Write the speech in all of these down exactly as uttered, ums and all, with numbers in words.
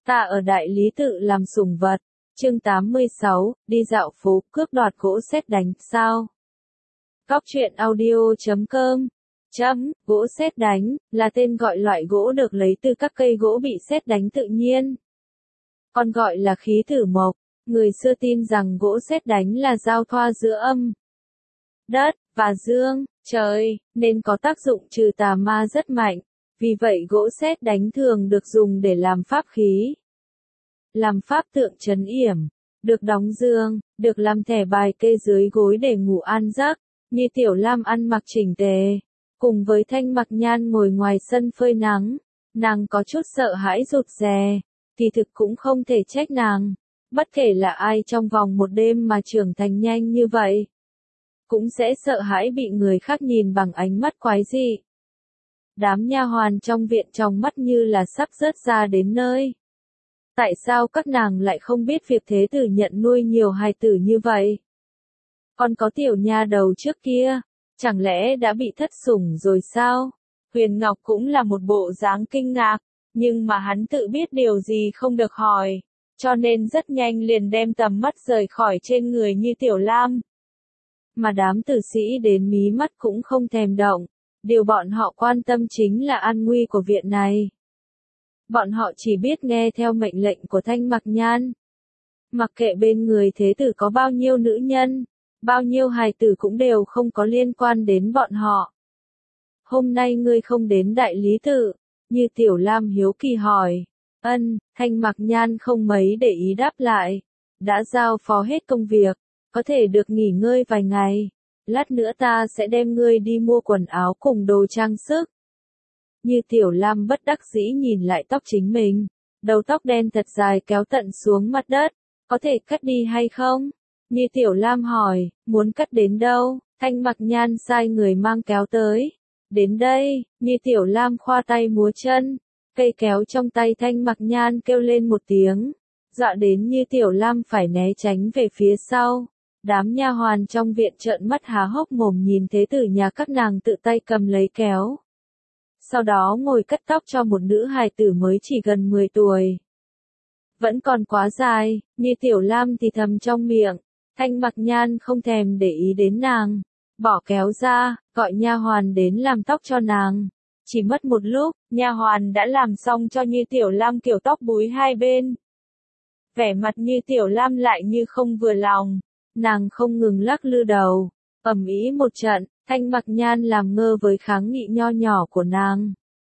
Ta ở đại lý tự làm sủng vật. Chương tám mươi sáu, đi dạo phố, cướp đoạt gỗ sét đánh, sao? Cóc truyện audio chấm com Chấm, gỗ sét đánh, là tên gọi loại gỗ được lấy từ các cây gỗ bị sét đánh tự nhiên. Còn gọi là khí tử mộc, người xưa tin rằng gỗ sét đánh là giao thoa giữa âm, đất, và dương, trời, nên có tác dụng trừ tà ma rất mạnh. Vì vậy gỗ sét đánh thường được dùng để làm pháp khí, làm pháp tượng trấn yểm, được đóng dương, được làm thẻ bài kê dưới gối để ngủ an giấc, như Tiểu Lam ăn mặc chỉnh tề, cùng với Thanh Mặc Nhan ngồi ngoài sân phơi nắng, nàng có chút sợ hãi rụt rè, thì thực cũng không thể trách nàng, bất kể là ai trong vòng một đêm mà trưởng thành nhanh như vậy, cũng sẽ sợ hãi bị người khác nhìn bằng ánh mắt quái dị. Đám nha hoàn trong viện trong mắt như là sắp rớt ra đến nơi. Tại sao các nàng lại không biết việc thế tử nhận nuôi nhiều hài tử như vậy? Còn có tiểu nha đầu trước kia, chẳng lẽ đã bị thất sủng rồi sao? Huyền Ngọc cũng là một bộ dáng kinh ngạc, nhưng mà hắn tự biết điều gì không được hỏi, cho nên rất nhanh liền đem tầm mắt rời khỏi trên người như Tiểu Lam. Mà đám tử sĩ đến mí mắt cũng không thèm động, điều bọn họ quan tâm chính là an nguy của viện này. Bọn họ chỉ biết nghe theo mệnh lệnh của Thanh Mặc Nhan. Mặc kệ bên người thế tử có bao nhiêu nữ nhân, bao nhiêu hài tử cũng đều không có liên quan đến bọn họ. Hôm nay ngươi không đến đại lý tự, như Tiểu Lam hiếu kỳ hỏi. Ân, Thanh Mặc Nhan không mấy để ý đáp lại. Đã giao phó hết công việc, có thể được nghỉ ngơi vài ngày. Lát nữa ta sẽ đem ngươi đi mua quần áo cùng đồ trang sức. Như Tiểu Lam bất đắc dĩ nhìn lại tóc chính mình, đầu tóc đen thật dài kéo tận xuống mặt đất, có thể cắt đi hay không? Như Tiểu Lam hỏi, muốn cắt đến đâu? Thanh Mặc Nhan sai người mang kéo tới. Đến đây, Như Tiểu Lam khoa tay múa chân, cây kéo trong tay Thanh Mặc Nhan kêu lên một tiếng, dọa đến Như Tiểu Lam phải né tránh về phía sau. Đám nha hoàn trong viện trợn mắt há hốc mồm nhìn thế tử nhà các nàng tự tay cầm lấy kéo. Sau đó ngồi cắt tóc cho một nữ hài tử mới chỉ gần mười tuổi. Vẫn còn quá dài, Như Tiểu Lam thì thầm trong miệng, Thanh Mặc Nhan không thèm để ý đến nàng, bỏ kéo ra, gọi nha hoàn đến làm tóc cho nàng. Chỉ mất một lúc, nha hoàn đã làm xong cho Như Tiểu Lam kiểu tóc búi hai bên. Vẻ mặt Như Tiểu Lam lại như không vừa lòng, nàng không ngừng lắc lư đầu, ầm ĩ một trận. Thanh Mặc Nhan làm ngơ với kháng nghị nho nhỏ của nàng.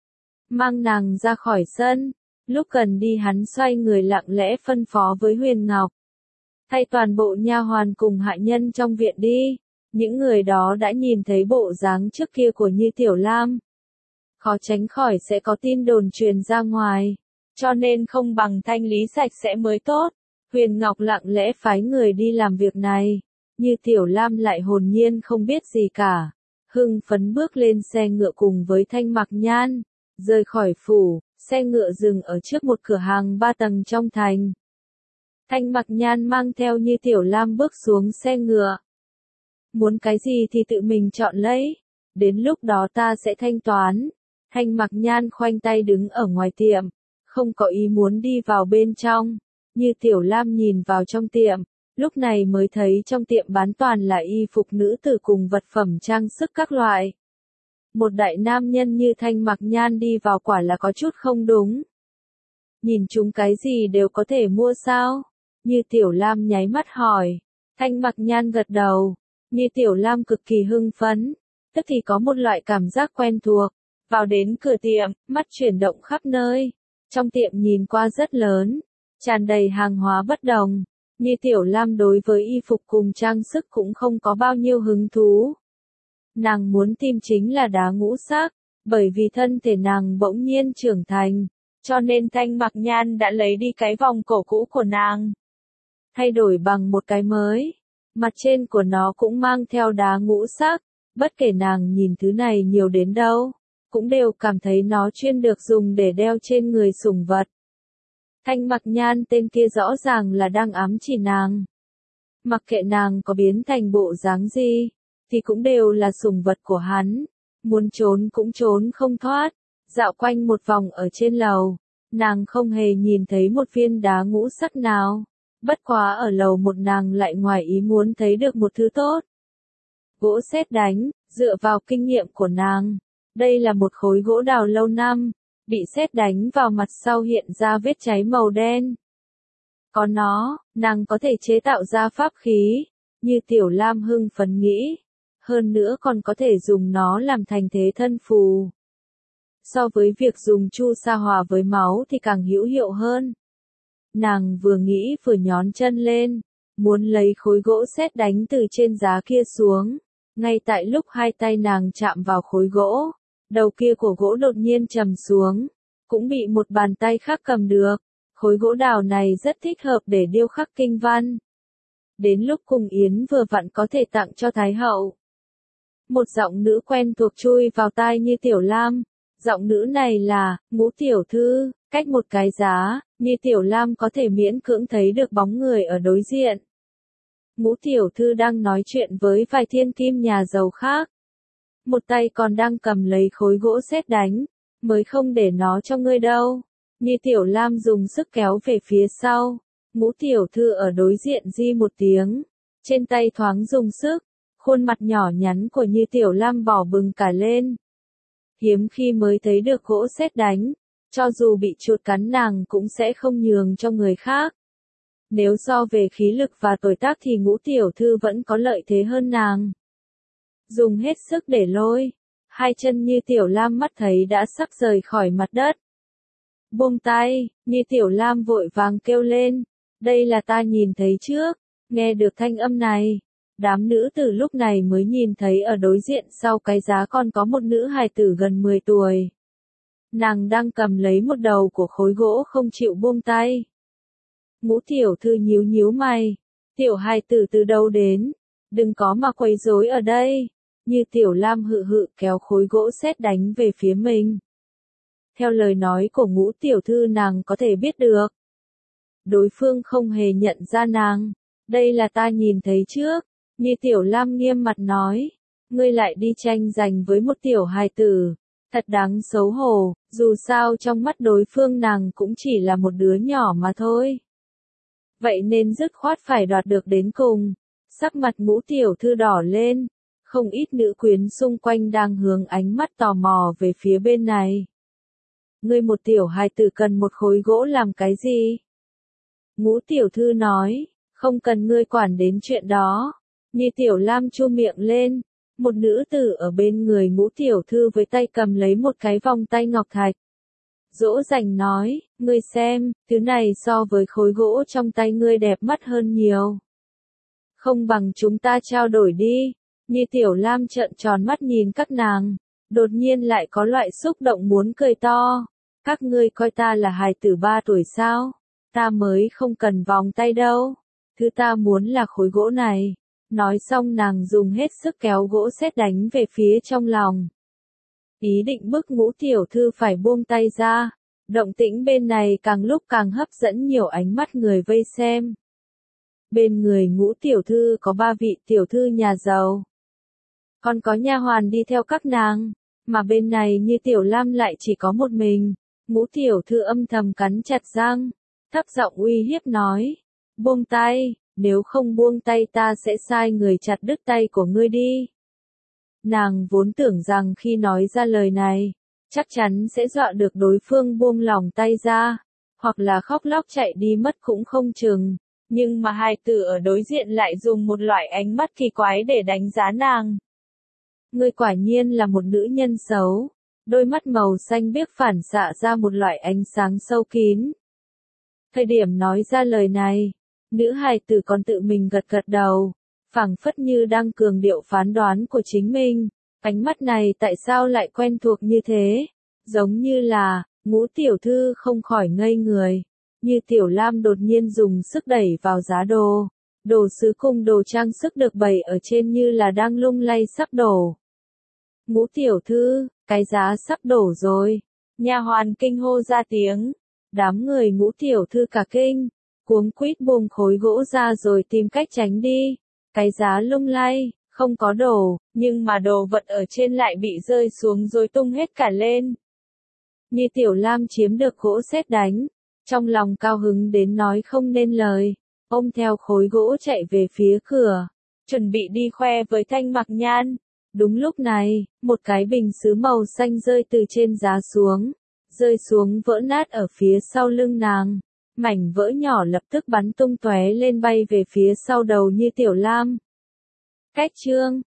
Mang nàng ra khỏi sân, lúc cần đi hắn xoay người lặng lẽ phân phó với Huyền Ngọc. Thay toàn bộ nha hoàn cùng hạ nhân trong viện đi, những người đó đã nhìn thấy bộ dáng trước kia của Như Tiểu Lam. Khó tránh khỏi sẽ có tin đồn truyền ra ngoài, cho nên không bằng thanh lý sạch sẽ mới tốt. Huyền Ngọc lặng lẽ phái người đi làm việc này. Như Tiểu Lam lại hồn nhiên không biết gì cả, hưng phấn bước lên xe ngựa cùng với Thanh Mặc Nhan, rời khỏi phủ, xe ngựa dừng ở trước một cửa hàng ba tầng trong thành. Thanh Mặc Nhan mang theo Như Tiểu Lam bước xuống xe ngựa. Muốn cái gì thì tự mình chọn lấy, đến lúc đó ta sẽ thanh toán. Thanh Mặc Nhan khoanh tay đứng ở ngoài tiệm, không có ý muốn đi vào bên trong. Như Tiểu Lam nhìn vào trong tiệm. Lúc này mới thấy trong tiệm bán toàn là y phục nữ tử cùng vật phẩm trang sức các loại. Một đại nam nhân như Thanh Mặc Nhan đi vào quả là có chút không đúng. Nhìn chúng cái gì đều có thể mua sao? Như Tiểu Lam nháy mắt hỏi. Thanh Mặc Nhan gật đầu. Như Tiểu Lam cực kỳ hưng phấn, tức thì có một loại cảm giác quen thuộc. Vào đến cửa tiệm, mắt chuyển động khắp nơi. Trong tiệm nhìn qua rất lớn, tràn đầy hàng hóa bất đồng. Như Tiểu Lam đối với y phục cùng trang sức cũng không có bao nhiêu hứng thú. Nàng muốn tìm chính là đá ngũ sắc, bởi vì thân thể nàng bỗng nhiên trưởng thành, cho nên Thanh Mặc Nhan đã lấy đi cái vòng cổ cũ của nàng, thay đổi bằng một cái mới. Mặt trên của nó cũng mang theo đá ngũ sắc, bất kể nàng nhìn thứ này nhiều đến đâu, cũng đều cảm thấy nó chuyên được dùng để đeo trên người sủng vật. Thanh Mặc Nhan tên kia rõ ràng là đang ám chỉ nàng. Mặc kệ nàng có biến thành bộ dáng gì, thì cũng đều là sủng vật của hắn. Muốn trốn cũng trốn không thoát. Dạo quanh một vòng ở trên lầu, nàng không hề nhìn thấy một viên đá ngũ sắc nào. Bất quá ở lầu một nàng lại ngoài ý muốn thấy được một thứ tốt. Gỗ sét đánh, dựa vào kinh nghiệm của nàng. Đây là một khối gỗ đào lâu năm, bị sét đánh vào mặt sau hiện ra vết cháy màu đen. Có nó, nàng có thể chế tạo ra pháp khí, như Tiểu Lam hưng phấn nghĩ. Hơn nữa còn có thể dùng nó làm thành thế thân phù. So với việc dùng chu sa hòa với máu thì càng hữu hiệu hơn. Nàng vừa nghĩ vừa nhón chân lên, muốn lấy khối gỗ sét đánh từ trên giá kia xuống. Ngay tại lúc hai tay nàng chạm vào khối gỗ, đầu kia của gỗ đột nhiên trầm xuống, cũng bị một bàn tay khác cầm được. Khối gỗ đào này rất thích hợp để điêu khắc kinh văn. Đến lúc cùng yến vừa vặn có thể tặng cho Thái hậu. Một giọng nữ quen thuộc chui vào tai Như Tiểu Lam. Giọng nữ này là, Ngũ tiểu thư, cách một cái giá, Như Tiểu Lam có thể miễn cưỡng thấy được bóng người ở đối diện. Ngũ tiểu thư đang nói chuyện với vài thiên kim nhà giàu khác. Một tay còn đang cầm lấy khối gỗ sét đánh, mới không để nó cho ngươi đâu. Như Tiểu Lam dùng sức kéo về phía sau. Ngũ tiểu thư ở đối diện di một tiếng, trên tay thoáng dùng sức, khuôn mặt nhỏ nhắn của Như Tiểu Lam đỏ bừng cả lên. Hiếm khi mới thấy được gỗ sét đánh, cho dù bị chuột cắn nàng cũng sẽ không nhường cho người khác. Nếu so về khí lực và tuổi tác thì Ngũ tiểu thư vẫn có lợi thế hơn nàng. Dùng hết sức để lôi, hai chân Như Tiểu Lam mắt thấy đã sắp rời khỏi mặt đất. Buông tay, Như Tiểu Lam vội vàng kêu lên, đây là ta nhìn thấy trước. Nghe được thanh âm này, đám nữ tử lúc này mới nhìn thấy ở đối diện sau cái giá còn có một nữ hài tử gần mười tuổi. Nàng đang cầm lấy một đầu của khối gỗ không chịu buông tay. Ngũ tiểu thư nhíu nhíu mày, tiểu hài tử từ đâu đến, đừng có mà quấy rối ở đây. Như Tiểu Lam hự hự kéo khối gỗ sét đánh về phía mình. Theo lời nói của Ngũ tiểu thư nàng có thể biết được, đối phương không hề nhận ra nàng. Đây là ta nhìn thấy trước. Như Tiểu Lam nghiêm mặt nói, ngươi lại đi tranh giành với một tiểu hài tử, thật đáng xấu hổ, dù sao trong mắt đối phương nàng cũng chỉ là một đứa nhỏ mà thôi. Vậy nên dứt khoát phải đoạt được đến cùng. Sắc mặt Ngũ tiểu thư đỏ lên, không ít nữ quyến xung quanh đang hướng ánh mắt tò mò về phía bên này. Ngươi một tiểu hài tử cần một khối gỗ làm cái gì? Ngũ tiểu thư nói, không cần ngươi quản đến chuyện đó. Như Tiểu Lam chu miệng lên, một nữ tử ở bên người Ngũ tiểu thư với tay cầm lấy một cái vòng tay ngọc thạch. Dỗ dành nói, ngươi xem, thứ này so với khối gỗ trong tay ngươi đẹp mắt hơn nhiều. Không bằng chúng ta trao đổi đi. Như Tiểu Lam trợn tròn mắt nhìn các nàng, đột nhiên lại có loại xúc động muốn cười to. Các ngươi coi ta là hài tử ba tuổi sao? Ta mới không cần vòng tay đâu. Thứ ta muốn là khối gỗ này. Nói xong nàng dùng hết sức kéo gỗ sét đánh về phía trong lòng. Ý định bức Ngũ tiểu thư phải buông tay ra. Động tĩnh bên này càng lúc càng hấp dẫn nhiều ánh mắt người vây xem. Bên người Ngũ tiểu thư có ba vị tiểu thư nhà giàu. Còn có nha hoàn đi theo các nàng. Mà bên này Như Tiểu Lam lại chỉ có một mình. Ngũ tiểu thư âm thầm cắn chặt răng, thấp giọng uy hiếp nói, buông tay, nếu không buông tay ta sẽ sai người chặt đứt tay của ngươi đi. Nàng vốn tưởng rằng khi nói ra lời này, chắc chắn sẽ dọa được đối phương buông lòng tay ra, hoặc là khóc lóc chạy đi mất cũng không chừng. Nhưng mà hài tử ở đối diện lại dùng một loại ánh mắt kỳ quái để đánh giá nàng. Ngươi quả nhiên là một nữ nhân xấu. Đôi mắt màu xanh biếc phản xạ ra một loại ánh sáng sâu kín. Thời điểm nói ra lời này, nữ hài tử còn tự mình gật gật đầu, phảng phất như đang cường điệu phán đoán của chính mình. Ánh mắt này tại sao lại quen thuộc như thế? Giống như là, Ngũ tiểu thư không khỏi ngây người. Như Tiểu Lam đột nhiên dùng sức đẩy vào giá đồ. Đồ sứ cùng đồ trang sức được bày ở trên như là đang lung lay sắp đổ. Ngũ tiểu thư, cái giá sắp đổ rồi. Nha hoàn kinh hô ra tiếng. Đám người Ngũ tiểu thư cả kinh, cuống quýt buông khối gỗ ra rồi tìm cách tránh đi. Cái giá lung lay, không có đổ, nhưng mà đồ vật ở trên lại bị rơi xuống rồi tung hết cả lên. Như Tiểu Lam chiếm được gỗ sét đánh, trong lòng cao hứng đến nói không nên lời, ôm theo khối gỗ chạy về phía cửa, chuẩn bị đi khoe với Thanh Mặc Nhan. Đúng lúc này, một cái bình sứ màu xanh rơi từ trên giá xuống, rơi xuống vỡ nát ở phía sau lưng nàng. Mảnh vỡ nhỏ lập tức bắn tung tóe lên bay về phía sau đầu Như Tiểu Lam. Cách chương